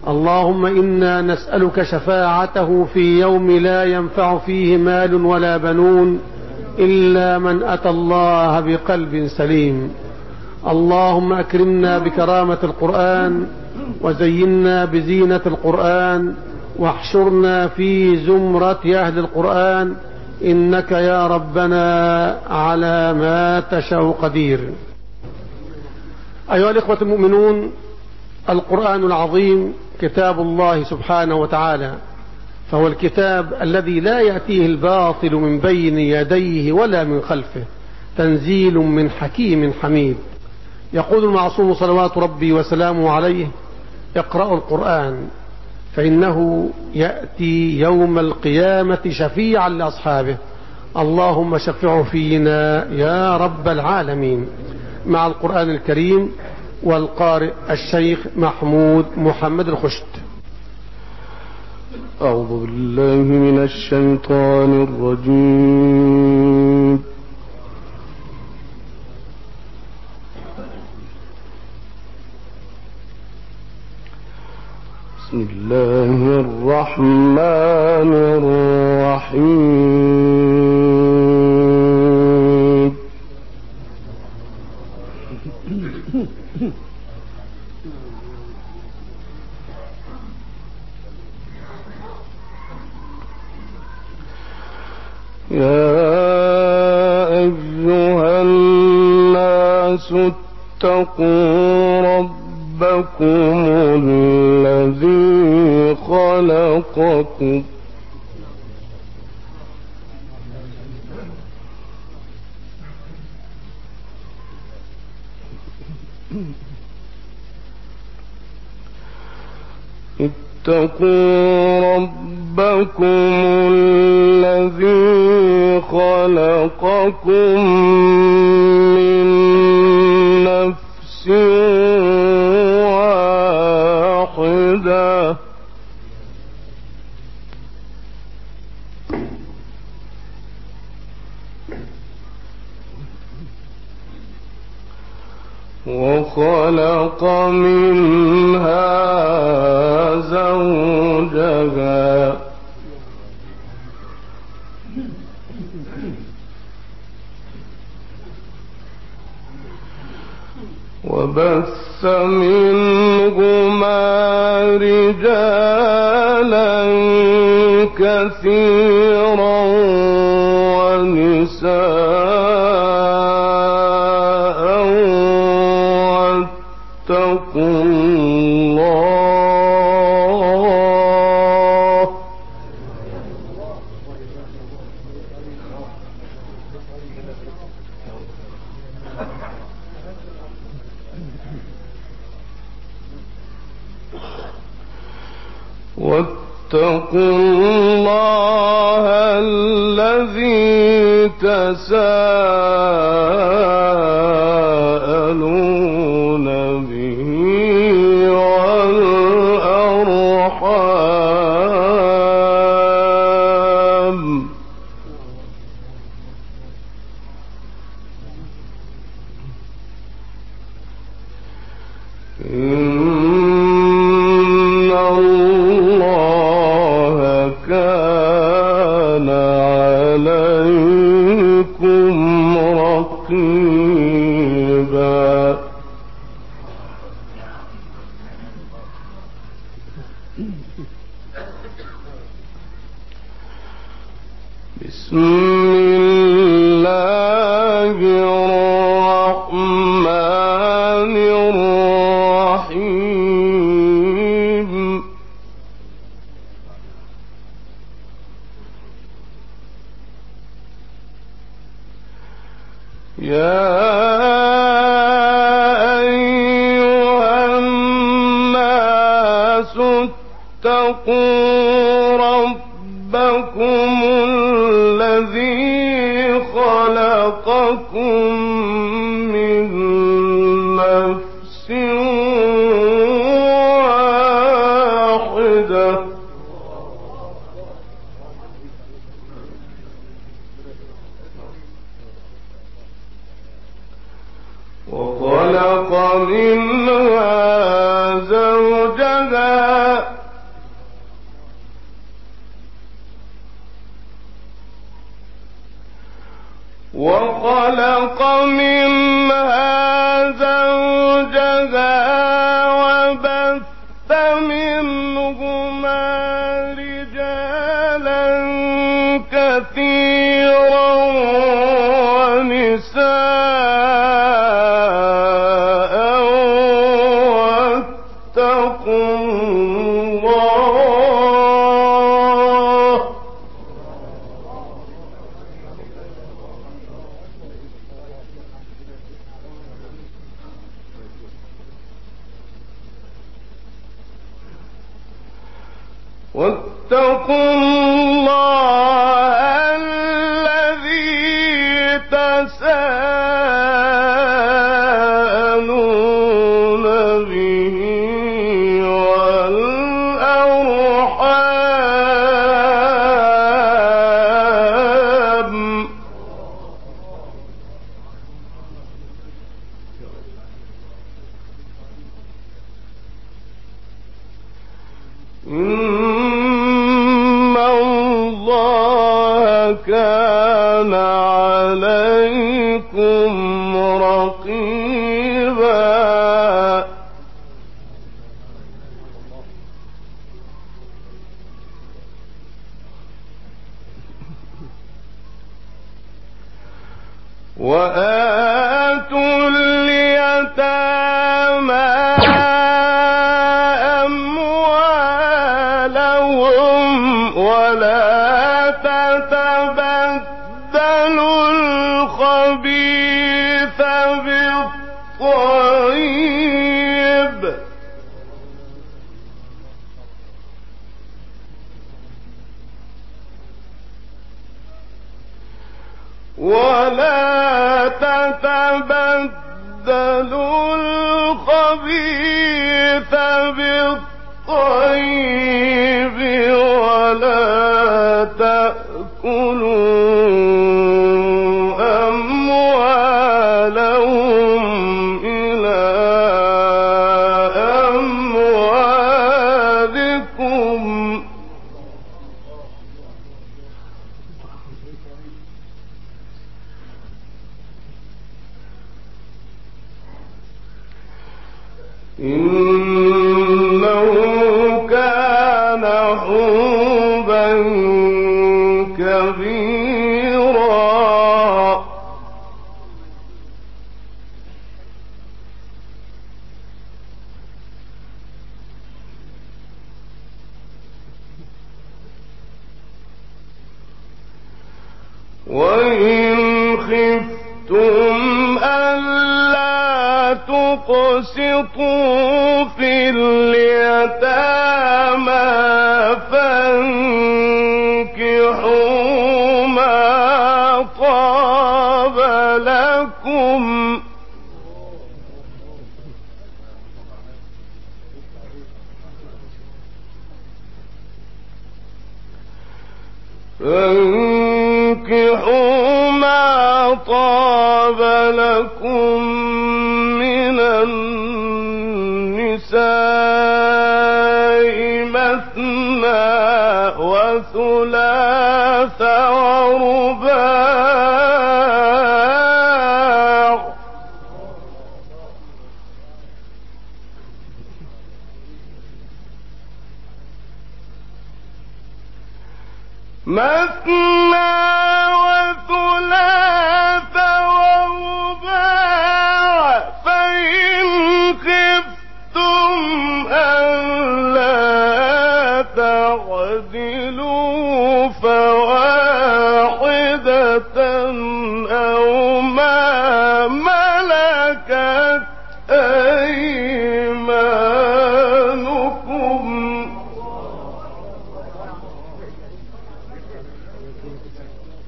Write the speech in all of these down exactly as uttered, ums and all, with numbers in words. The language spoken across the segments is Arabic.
اللهم إنا نسألك شفاعته في يوم لا ينفع فيه مال ولا بنون إلا من أتى الله بقلب سليم. اللهم أكرمنا بكرامة القرآن وزينا بزينة القرآن واحشرنا في زمرة أهل القرآن، إنك يا ربنا على ما تشاء قدير. أيها الإخوة المؤمنون، القرآن العظيم كتاب الله سبحانه وتعالى، فهو الكتاب الذي لا يأتيه الباطل من بين يديه ولا من خلفه، تنزيل من حكيم حميد. يقول المعصوم صلوات ربي وسلامه عليه: اقرأوا القرآن فإنه يأتي يوم القيامة شفيعا لأصحابه، اللهم شفعه فينا يا رب العالمين. مع القرآن الكريم والقارئ الشيخ محمود محمد الخشت. أعوذ بالله من الشيطان الرجيم. بسم الله الرحمن الرحيم. يا أيها الناس اتقوا ربكم الذي خلقكم اتقوا ربكم الذي خلقكم من نفس واحدة وخلق منها زوجها وبث منهما رجالا كثيرا ونساء واتقوا الله واتقوا الله الذي تساءلون به والأرحام إن الله كان عليكم رقيبا. بسم الله الرحمن الرحيم. يا أيها الناس اتقوا ربكم الذي خلقكم من نفس واحدة وخلق منها زوجها زوجها وخلق منها زوجها وبث منهما رجالا كثيرا ونساء واتقوا الله واتقوا الله الذي تساءلون به والأرحام إن الله كان عليكم رقيبا وآتوا اليتامى أموالهم ولا تتبدلوا الخبيث بالطيب ولا تتبدلوا الخبيث بالطيب ولا تأكلوا أموالهم إلى أموالكم إنه كان حوبا كبيرا وإن خفتم ألا تقسطوا في اليتامى فانكحوا ما طاب لكم فانكحوا ما طاب لكم من النساء مثنى وثلاث ورباع مثنى وثلاث ورباع فإن خفتم ألا تعدلوا فواحدة أو ما ملكت أيمانكم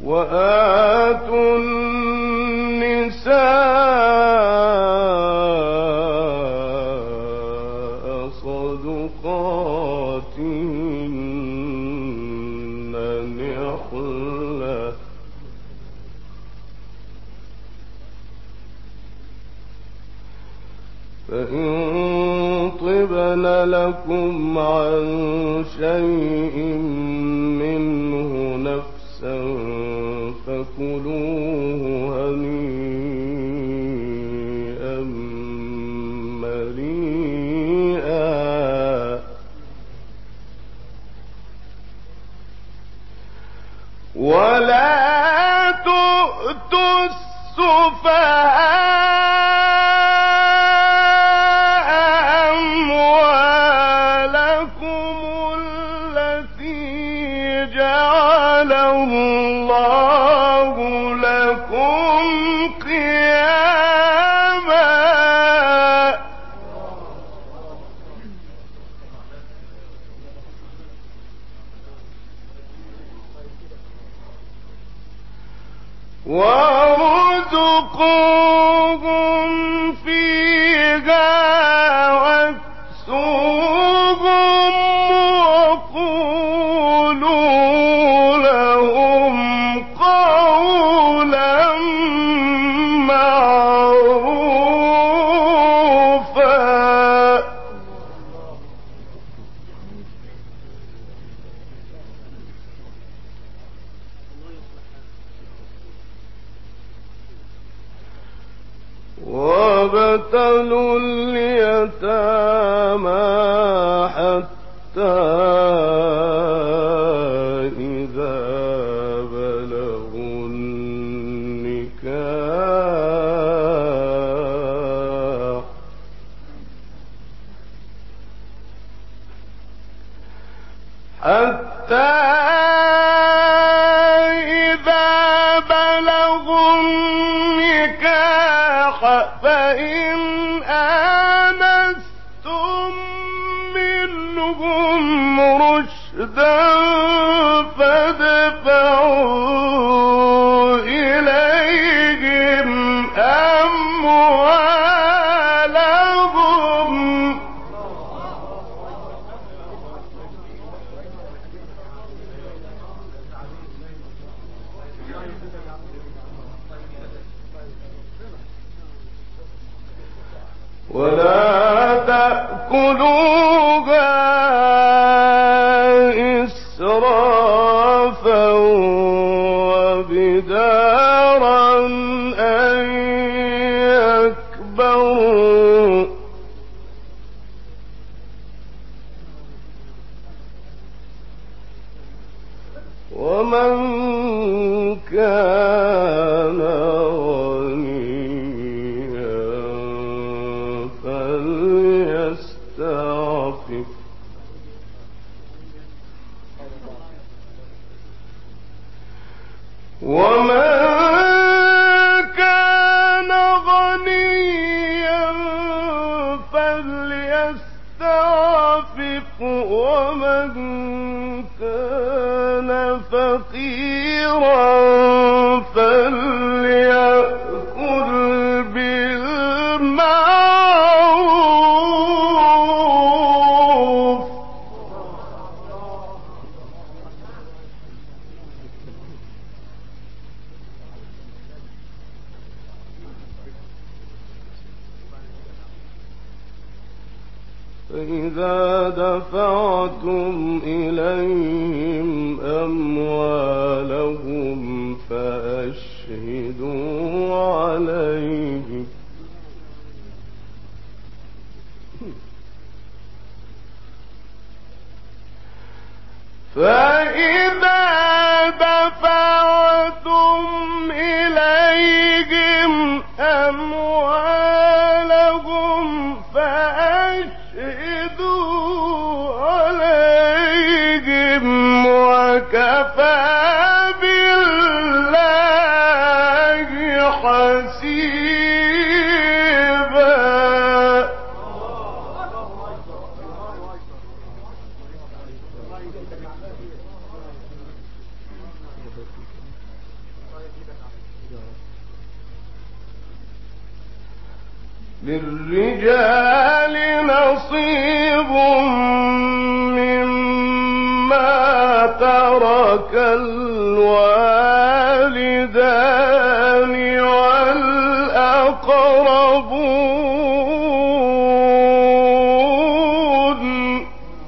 وآتوا النساء صدقاتهن نحلة فإن طبن لكم عن شيء منه نفسا فكلوه هنيئا مريئا ولا تؤتوا السفهاء وارزقوهم فيها واكسوهم وقولوا لهم قولا معروفا وابتلوا اليتامى حتى إذا بلغوا النكاح حتى فإن آنستم منهم رشدا فادفعوا إليهم أموالهم ولا تأكلوها إسرافا وبدارا أن يكبروا ومن كان فليستعفف ومن كان غنيا فليستعفف ومن كان فقيرا فليأكل بالمعروف فإذا دفعتم إليهم أموالهم فأشهدوا عليهم فإذا دفعتم إليهم أموالهم فأشهدوا عليهم وكفى بالله حسيبا للرجال نصيب مما ترك الوالدان والأقربون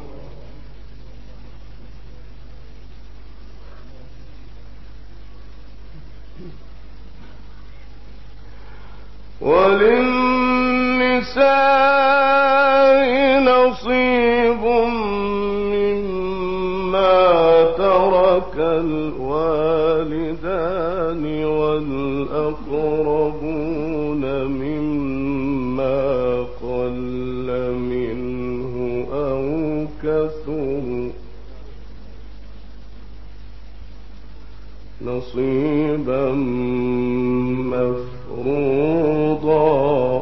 وللنساء نصيب مما ترك الوالدان والأقربون مما قل منه أو كثر نصيبا مفروضا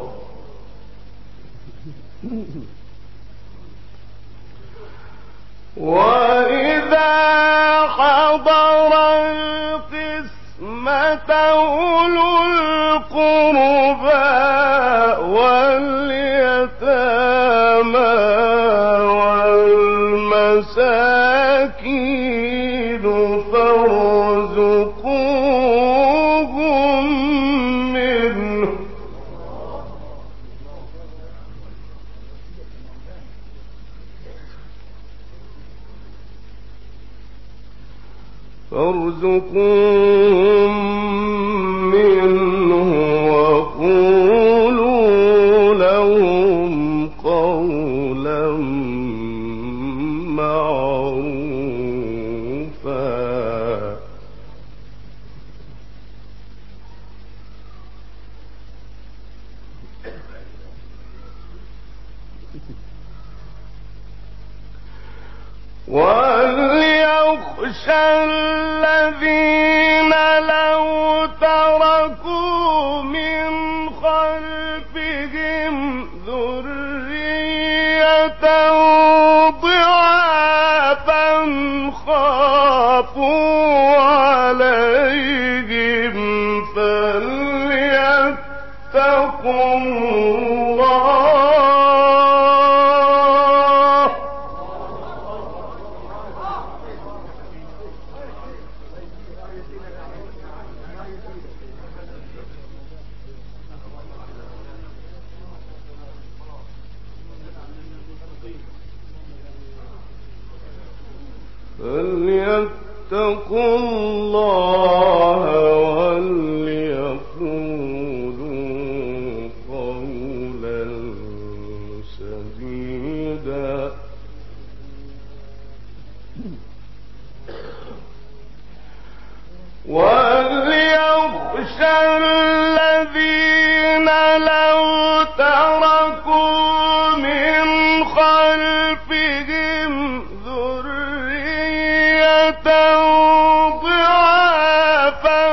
وإذا حضر القسمة أولو القربى واليتامى والمساكين فارزقوهم منه فارزقوهم منه وقولوا لهم قولا معروفا وليخشى الذين لو تركوا من خلفهم ذرية ضعافا خافوا عليهم فليتقوا الله فليتقوا الله وليقولوا قولا سديدا وليخشى الذين لو تركوا من خلفهم ذرية ضعافا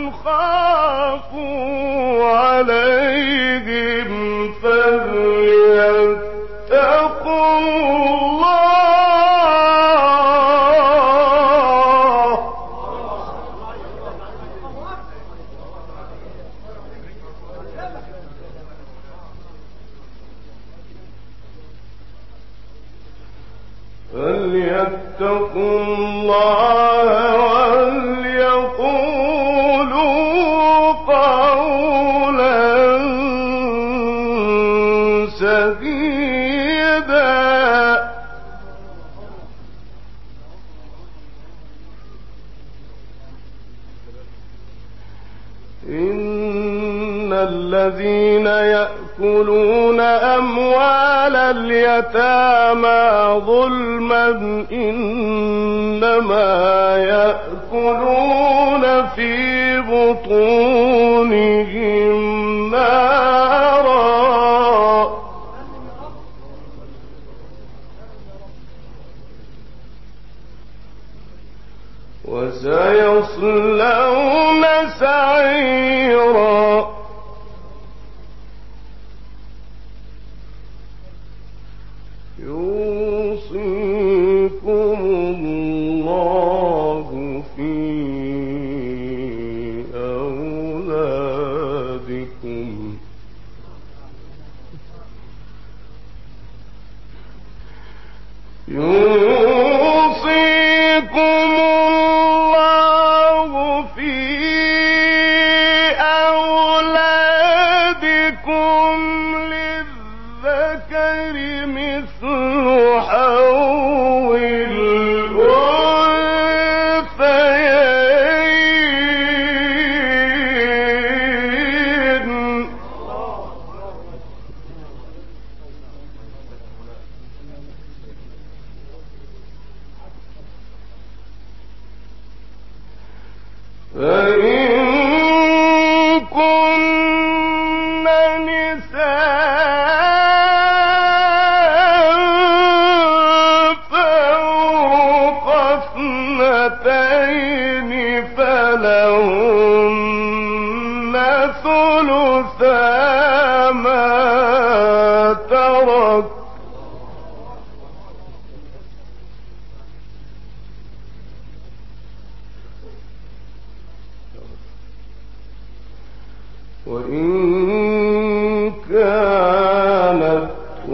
خافوا عليهم فليتقوا الله فليتقوا الله وليقولوا قولا سديدا إن الذين يأكلون أموال اليتامى ظلما إنما يأكلون في بطونهم نارا وسيصلون سعيرا يوصيكم الله في أولادكم فإن كن نساء فوق اثنتين فلهن ثلثا ما ترك وإن كانت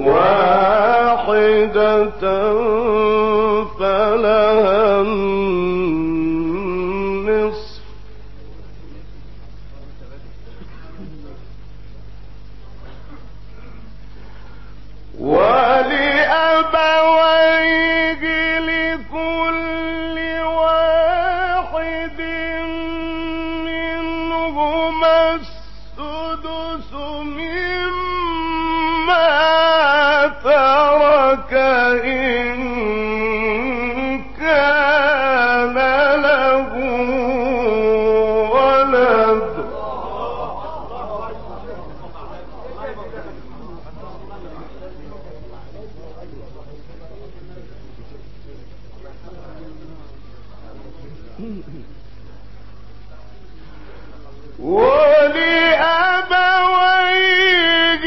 واحدة فلها النصف ولأبويه لكل واحد منهما السدس مما ترك إن كان له ولد ولأبويه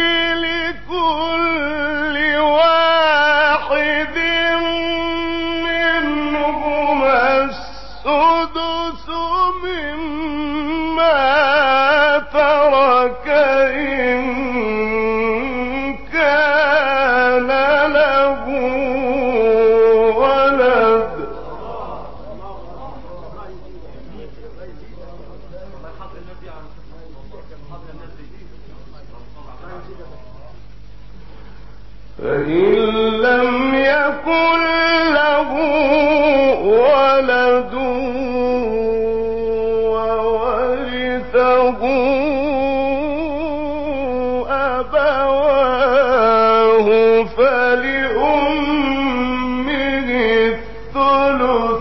لكل واحد منهما السدس مما ترك إن كان له ولد فإن لم يكن له ولد وورثه أبواه فلأمه الثلث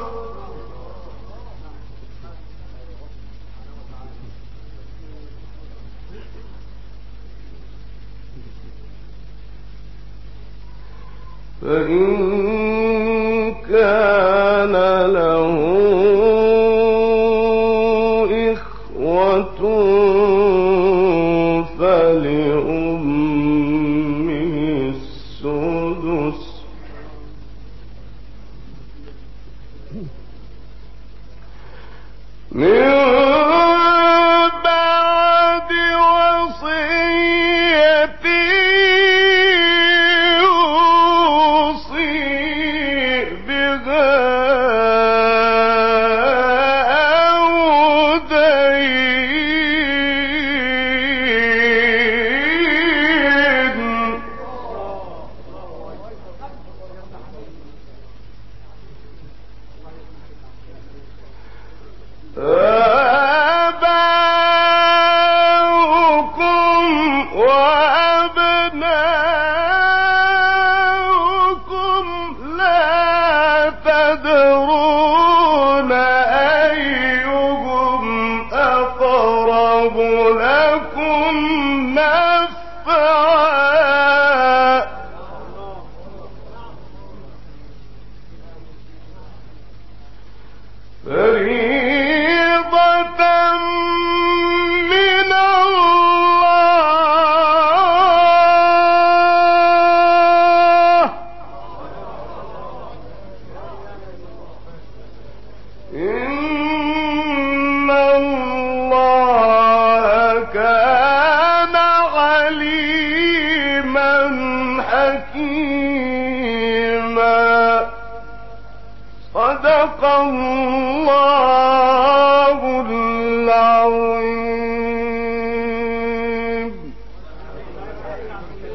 فإن كان له إخوة فلأمه السدس من بعد وصية صدق الله العظيم.